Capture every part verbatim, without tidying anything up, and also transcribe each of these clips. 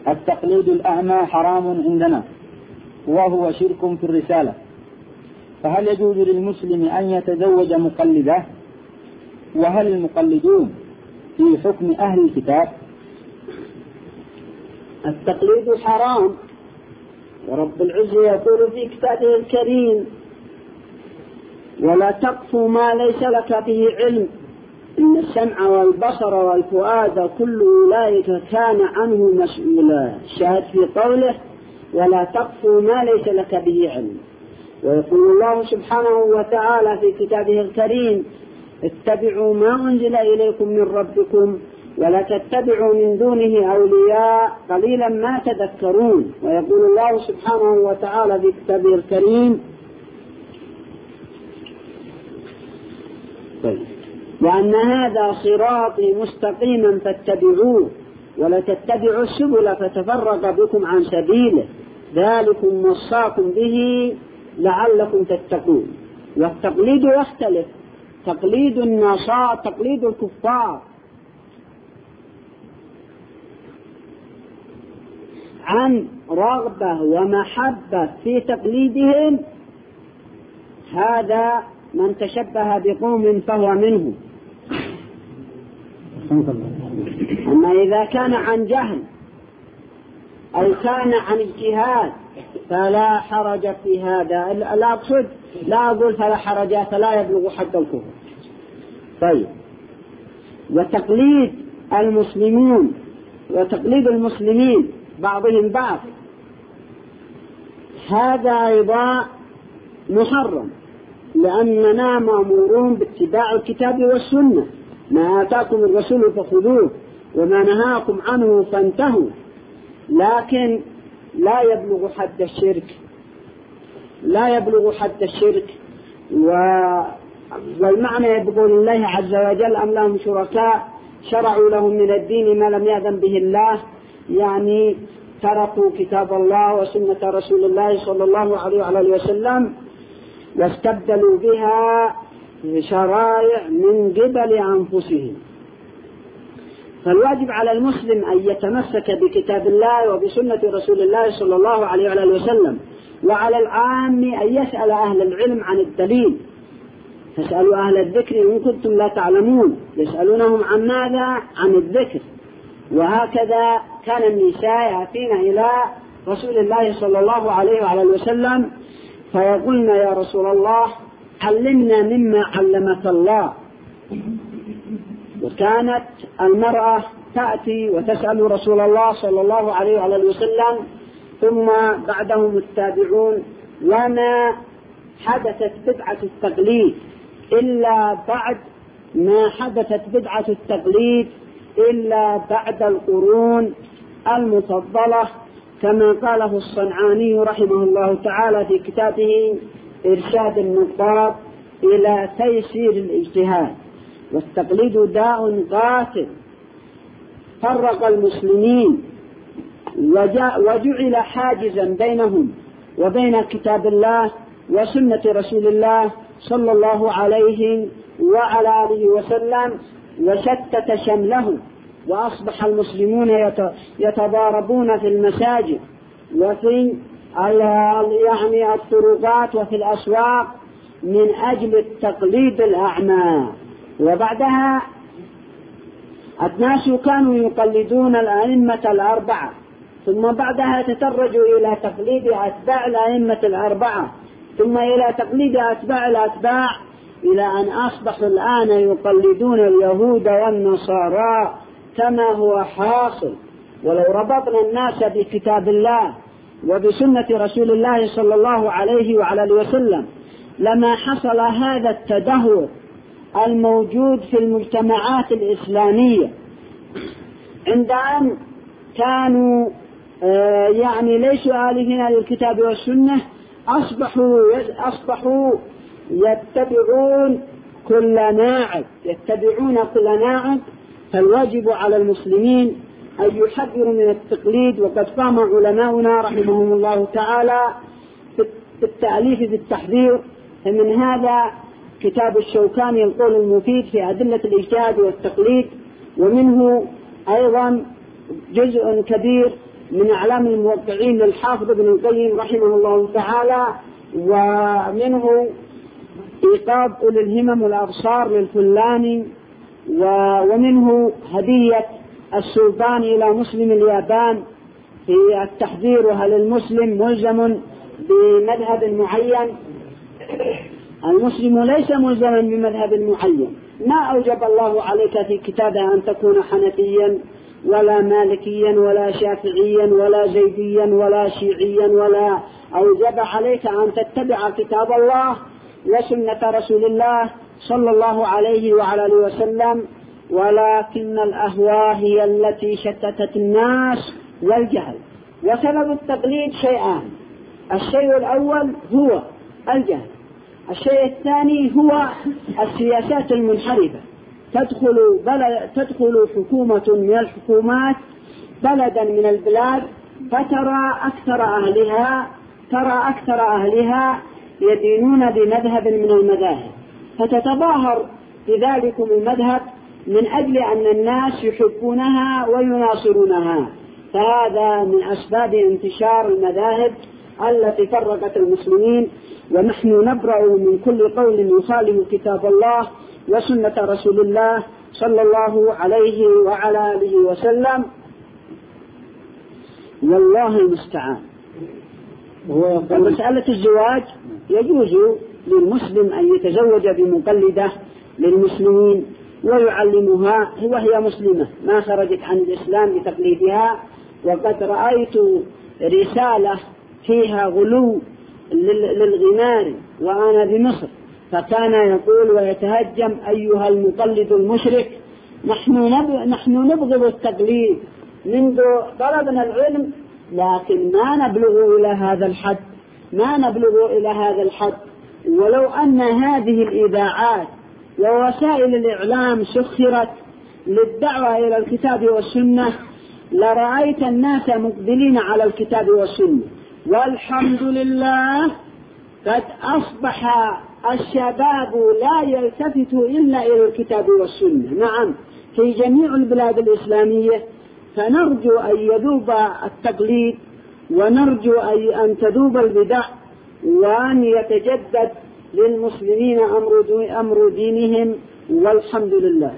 التقليد الأعمى حرام عندنا وهو شرك في الرسالة، فهل يجوز للمسلم أن يتزوج مقلدة؟ وهل المقلدون في حكم أهل الكتاب؟ التقليد حرام، ورب العزة يقول في كتابه الكريم: ولا تقف ما ليس لك به علم إن السمع والبصر والفؤاد كل أولئك كان عنه مسؤولا. شاهد في قوله: ولا تقف ما ليس لك به علم. ويقول الله سبحانه وتعالى في كتابه الكريم: اتبعوا ما أنزل إليكم من ربكم ولا تتبعوا من دونه أولياء قليلا ما تذكرون. ويقول الله سبحانه وتعالى في كتابه الكريم: وأن هذا صراطي مستقيما فاتبعوه ولا تتبعوا السبل فتفرق بكم عن سبيله ذلكم وصاكم به لعلكم تتقون. والتقليد يختلف: تقليد النصارى، تقليد الكفار عن رغبة ومحبة في تقليدهم، هذا من تشبه بقوم فهو منهم. أما إذا كان عن جهل أو كان عن اجتهاد فلا حرج في هذا. لا أقصد لا أقول فلا حرج، فلا يبلغ حد الكفر. طيب، وتقليد المسلمون وتقليد المسلمين بعضهم بعض هذا أيضا محرم، لأننا مأمورون باتباع الكتاب والسنة. ما آتاكم الرسول فخذوه وما نهاكم عنه فانتهوا، لكن لا يبلغ حد الشرك لا يبلغ حد الشرك والمعنى يقول الله عز وجل: أم لهم شركاء شرعوا لهم من الدين ما لم يأذن به الله، يعني تركوا كتاب الله وسنة رسول الله صلى الله عليه وعلى وسلم واستبدلوا بها شرائع من قبل أنفسهم. فالواجب على المسلم أن يتمسك بكتاب الله وبسنة رسول الله صلى الله عليه وعلى وسلم، وعلى العام أن يسأل أهل العلم عن الدليل. فاسألوا أهل الذكر إن كنتم لا تعلمون. يسألونهم عن ماذا؟ عن الذكر. وهكذا كان النساء يأتين إلى رسول الله صلى الله عليه وعلى وسلم فيقولن: يا رسول الله علمنا مما علمك الله. وكانت المرأة تأتي وتسأل رسول الله صلى الله عليه وعلى وسلم، ثم بعدهم التابعون. وما حدثت بدعة التقليد إلا بعد ما حدثت بدعة التقليد إلا بعد القرون المفضلة، كما قاله الصنعاني رحمه الله تعالى في كتابه إرشاد النقاط إلى تيسير الاجتهاد. والتقليد داء قاتل فرق المسلمين وجعل حاجزا بينهم وبين كتاب الله وسنة رسول الله صلى الله عليه وعلى آله وسلم، وشتت شملهم، وأصبح المسلمون يتضاربون في المساجد وفي يعني الطرقات وفي الأسواق من أجل التقليد الأعمى. وبعدها الناس كانوا يقلدون الأئمة الأربعة، ثم بعدها تدرجوا إلى تقليد أتباع الأئمة الأربعة، ثم إلى تقليد أتباع الأتباع، إلى أن أصبحوا الآن يقلدون اليهود والنصارى كما هو حاصل. ولو ربطنا الناس بكتاب الله وبسنة رسول الله صلى الله عليه وعلى وسلم لما حصل هذا التدهور الموجود في المجتمعات الإسلامية، عند أن كانوا آه يعني ليسوا آلهين للكتاب والسنة، أصبحوا أصبحوا يتبعون كل ناعق يتبعون كل ناعق. فالواجب على المسلمين أن يحذروا من التقليد. وقد قام علماؤنا رحمهم الله تعالى بالتأليف بالتحذير. فمن هذا كتاب الشوكاني القول المفيد في أدلة الاجتهاد والتقليد، ومنه أيضا جزء كبير من أعلام الموقعين للحافظ ابن القيم رحمه الله تعالى، ومنه إيقاظ أولي الهمم والأبصار للفلاني، ومنه هدية السلطان إلى مسلم اليابان في التحذير هل المسلم ملزم بمذهب معين. المسلم ليس ملزما بمذهب معين، ما أوجب الله عليك في كتابه أن تكون حنفيا ولا مالكيا ولا شافعيا ولا زيديا ولا شيعيا، ولا أوجب عليك أن تتبع كتاب الله وسنة رسول الله صلى الله عليه وعلى آله وسلم، ولكن الأهواء هي التي شتتت الناس والجهل. وسبب التقليد شيئان: الشيء الأول هو الجهل، الشيء الثاني هو السياسات المنحرفة. تدخل, بلد تدخل حكومة من الحكومات بلدا من البلاد فترى أكثر أهلها ترى أكثر أهلها يدينون بمذهب من المذاهب، فتتظاهر بذلكم المذهب من أجل أن الناس يحبونها ويناصرونها. فهذا من أسباب انتشار المذاهب التي فرقت المسلمين. ونحن نبرأ من كل قول يخالف كتاب الله وسنة رسول الله صلى الله عليه وعلى آله وسلم، والله المستعان. مسألة الزواج يجوز للمسلم أن يتزوج بمقلدة للمسلمين ويعلمها وهي مسلمة ما خرجت عن الإسلام بتقليدها. وقد رأيت رسالة فيها غلو للغمار وأنا بمصر، فكان يقول ويتهجم: أيها المقلد المشرك، نحن نحن نبغض التقليد منذ طلبنا العلم، لكن ما نبلغ إلى هذا الحد ما نبلغ إلى هذا الحد ولو أن هذه الإذاعات ووسائل الإعلام سخرت للدعوة إلى الكتاب والسنة لرأيت الناس مقبلين على الكتاب والسنة. والحمد لله قد أصبح الشباب لا يلتفت إلا إلى الكتاب والسنة، نعم، في جميع البلاد الإسلامية. فنرجو أن يذوب التقليد، ونرجو أن تذوب البدع، وأن يتجدد للمسلمين أمر دينهم، والحمد لله.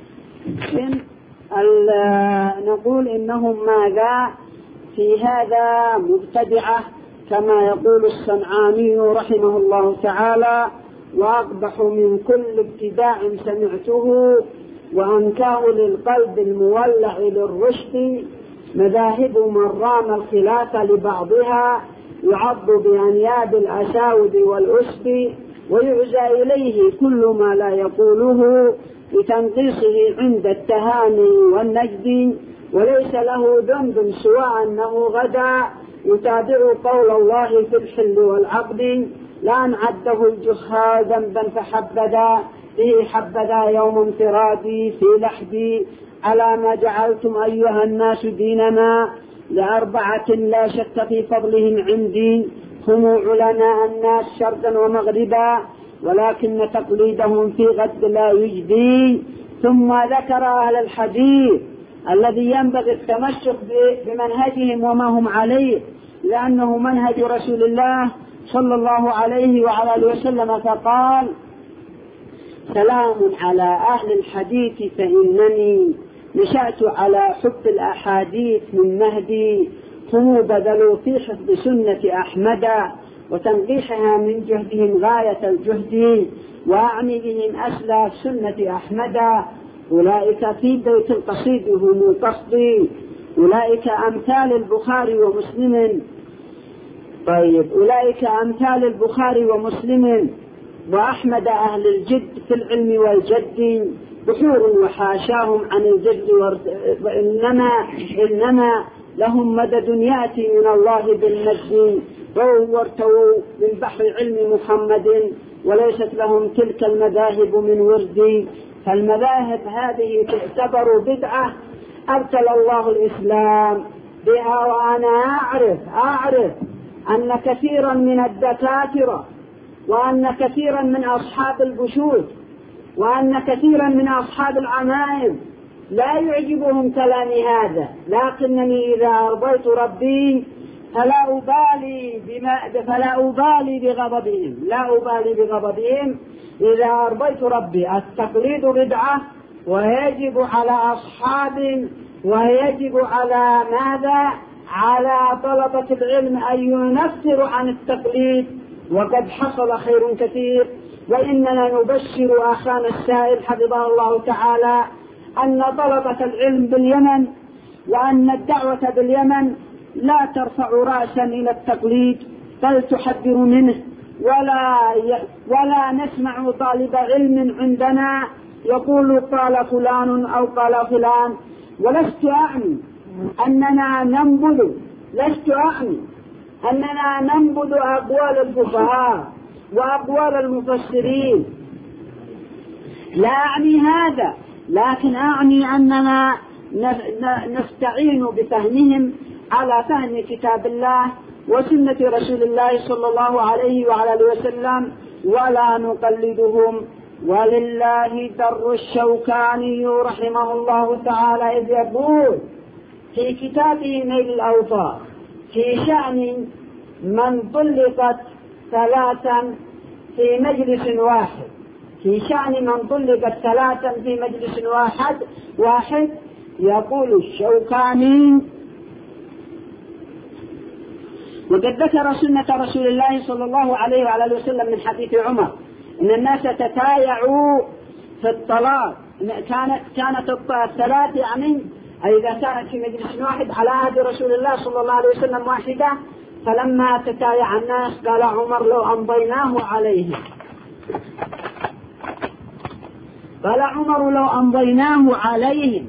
نقول إنهم ماذا في هذا مبتدعة كما يقول الصنعاني رحمه الله تعالى: وأقبح من كل ابتداع سمعته، وأنكاه للقلب المولع للرشد، مذاهب من رام الخلاف لبعضها يعض بأنياب الأساود والأسد، ويعزى إليه كل ما لا يقوله لتنقيصه عند التهاني والنجد، وليس له ذنب سوى أنه غدا يتابع قول الله في الحل والعقد، لأن عده الجهال ذنبا فحبذا به حبذا يوم انفرادي في لحدي، على ما جعلتم أيها الناس ديننا لأربعة لا شك في فضلهم عندي، هم علماء الناس شرقا ومغربا، ولكن تقليدهم في غد لا يجدي. ثم ذكر أهل الحديث الذي ينبغي التمسك بمنهجهم وما هم عليه، لأنه منهج رسول الله صلى الله عليه وعلى آله وسلم، فقال: سلام على أهل الحديث فإنني نشأت على حب الأحاديث من مهدي، هم بذلوا في حفظ سنة أحمد وتنقيحها من جهدهم غاية الجهد، وأعني بهم أسلى سنة أحمد، أولئك في بيت القصيد هم قصدي، أولئك أمثال البخاري ومسلم. طيب، أولئك أمثال البخاري ومسلم وأحمد أهل الجد في العلم والجد، بحور وحاشاهم عن الجد، وإنما إنما لهم مدد يأتي من الله بالمجد، وارتووا من بحر علم محمد، وليست لهم تلك المذاهب من ورد. فالمذاهب هذه تعتبر بدعة أبتلى الله الإسلام بها. وأنا أعرف أعرف أن كثيرا من الدكاترة، وأن كثيرا من أصحاب البشوت، وأن كثيرا من أصحاب العمائم لا يعجبهم كلامي هذا، لكنني إذا أرضيت ربي فلا أبالي بما فلا أبالي بغضبهم لا أبالي بغضبهم إذا أرضيت ربي. التقليد بدعة، ويجب على أصحاب ويجب على ماذا؟ على طلبة العلم أن ينفروا عن التقليد، وقد حصل خير كثير. وإننا نبشر أخانا السائل حفظه الله تعالى أن طلبة العلم باليمن وأن الدعوة باليمن لا ترفع رأسا إلى التقليد، بل تحذر منه. ولا ولا نسمع طالب علم عندنا يقول قال فلان أو قال فلان. ولست أعني أننا ننبذ لست أعني أننا ننبذ أقوال الفقهاء وأقوال المفسرين، لا أعني هذا، لكن أعني أننا نستعين بفهمهم على فهم كتاب الله وسنة رسول الله صلى الله عليه وعلى آله وسلم، ولا نقلدهم. ولله در الشوكاني رحمه الله تعالى إذ يقول في كتابه نيل الأوطار في شأن من طلقت ثلاثا في مجلس واحد في شأن من طلقت ثلاثا في مجلس واحد واحد يقول الشوكاني: وقد ذكر سنة رسول الله صلى الله عليه وعلى آله وسلم من حديث عمر إن الناس تتايعوا في الطلاق. كانت كانت الثلاث يعني إذا كانت في مجلس واحد على عهد رسول الله صلى الله عليه وسلم واحدة، فلما تتايع الناس قال عمر لو أمضيناه عليهم قال عمر لو أمضيناه عليهم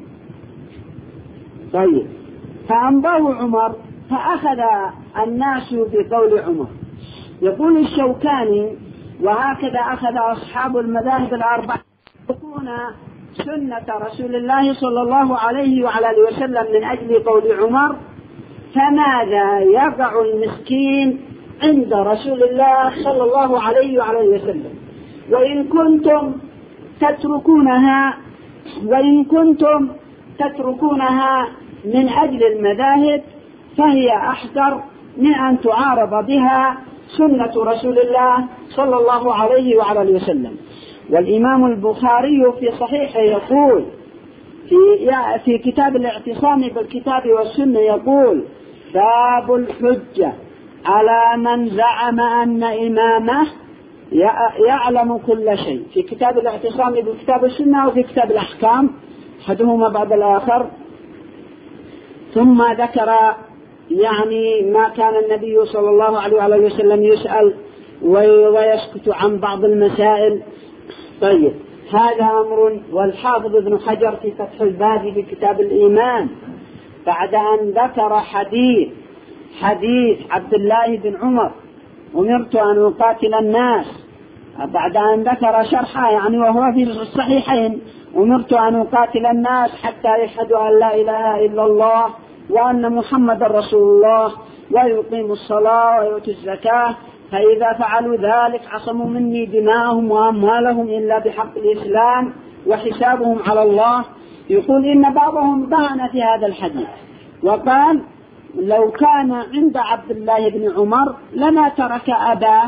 طيب فأمضاه عمر، فأخذ الناس بقول عمر. يقول الشوكاني: وهكذا أخذ أصحاب المذاهب الأربعة يكون سنة رسول الله صلى الله عليه وعلى آله وسلم من أجل قول عمر، فماذا يقع المسكين عند رسول الله صلى الله عليه وعلى آله وسلم؟ وإن كنتم تتركونها وإن كنتم تتركونها من أجل المذاهب فهي أحذر من أن تعارض بها سنة رسول الله صلى الله عليه وعلى آله وسلم. والإمام البخاري في صحيحه يقول في في كتاب الاعتصام بالكتاب والسنة يقول: باب الحجة على من زعم أن إمامه يعلم كل شيء، في كتاب الاعتصام بالكتاب والسنة وفي كتاب الأحكام، أحدهما بعد الآخر. ثم ذكر يعني ما كان النبي صلى الله عليه وعلى آله وسلم يسأل ويسكت عن بعض المسائل. طيب هذا أمر. والحافظ ابن حجر في فتح الباري في كتاب الإيمان بعد أن ذكر حديث حديث عبد الله بن عمر: أمرت أن أقاتل الناس، بعد أن ذكر شرحه يعني وهو في الصحيحين: أمرت أن أقاتل الناس حتى يشهدوا أن لا إله إلا الله وأن محمد رسول الله ويقيموا الصلاة ويؤتوا الزكاة، فإذا فعلوا ذلك عصموا مني دماءهم وأموالهم إلا بحق الإسلام وحسابهم على الله. يقول إن بعضهم طعن في هذا الحديث وقال: لو كان عند عبد الله بن عمر لما ترك أباه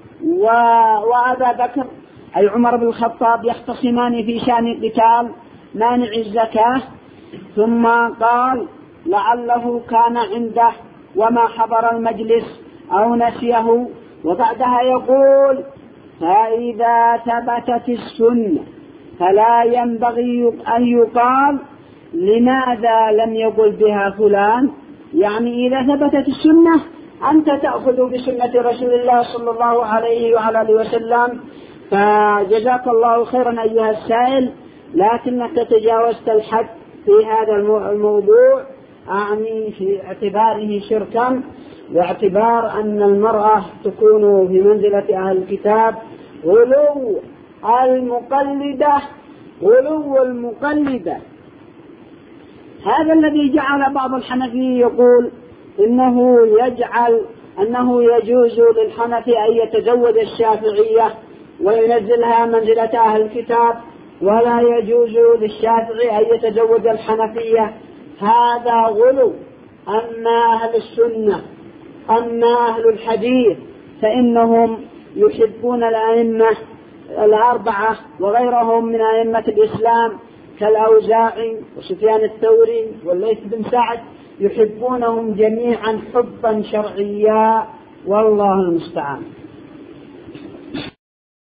وأبا بكر أي عمر بن الخطاب يختصمان في شأن القتال مانع الزكاة. ثم قال: لعله كان عنده وما حضر المجلس أو نسيه. وبعدها يقول: فإذا ثبتت السنة فلا ينبغي أن يقال لماذا لم يقل بها فلان. يعني إذا ثبتت السنة أنت تأخذ بسنة رسول الله صلى الله عليه وعلى آله وسلم. فجزاك الله خيرا أيها السائل، لكنك تجاوزت الحد في هذا الموضوع، أعني في اعتباره شركا، واعتبار أن المرأة تكون في منزلة أهل الكتاب. غلو المقلدة غلو المقلدة هذا الذي جعل بعض الحنفي يقول إنه يجعل أنه يجوز للحنفي أن يتزوج الشافعية وينزلها منزلة أهل الكتاب، ولا يجوز للشافعي أن يتزوج الحنفية، هذا غلو. أما أهل السنة أما أهل الحديث فإنهم يحبون الأئمة الأربعة وغيرهم من أئمة الإسلام كالأوزاعي وسفيان الثوري والليث بن سعد، يحبونهم جميعا حبا شرعيا، والله المستعان.